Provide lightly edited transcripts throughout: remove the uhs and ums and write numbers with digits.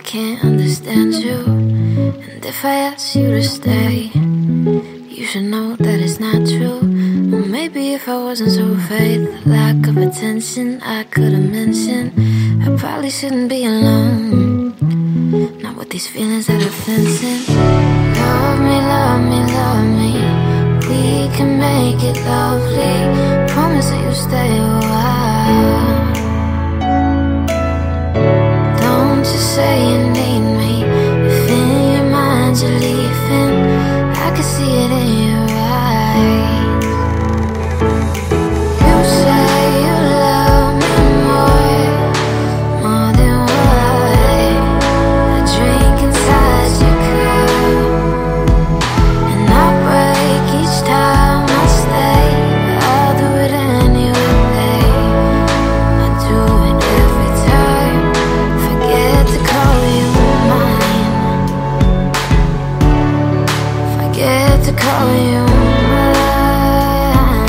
can't understand you. And if I ask you to stay, you should know that it's not true. Well, maybe if I wasn't so afraid, the lack of attention I could have mentioned. I probably shouldn't be alone, not with these feelings that are fencing. Love me, love me, love me. We can make it lovely. Promise that you'll stay a while. Don't just say you need me. If in your mind you're leaving, I can see it in your eyes. You say you love me more than what I drink inside your cup. And I break each time I stay, but I'll do it anyway. I do it every time. Forget to call you mine. Forget to call you mine.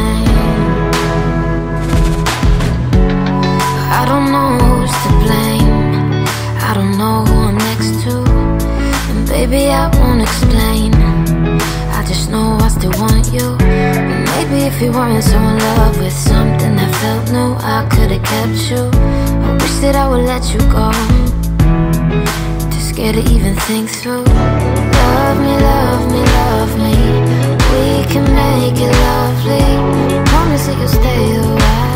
I don't know who's to blame. I don't know who I'm next to. And baby, I won't explain. I just know I still want you. And maybe if you weren't so in love with something that felt new, I could've kept you. I wish that I would let you go. Too scared to even think through. Love me, love me, love me. We can make it lovely. Promise that you'll stay a while.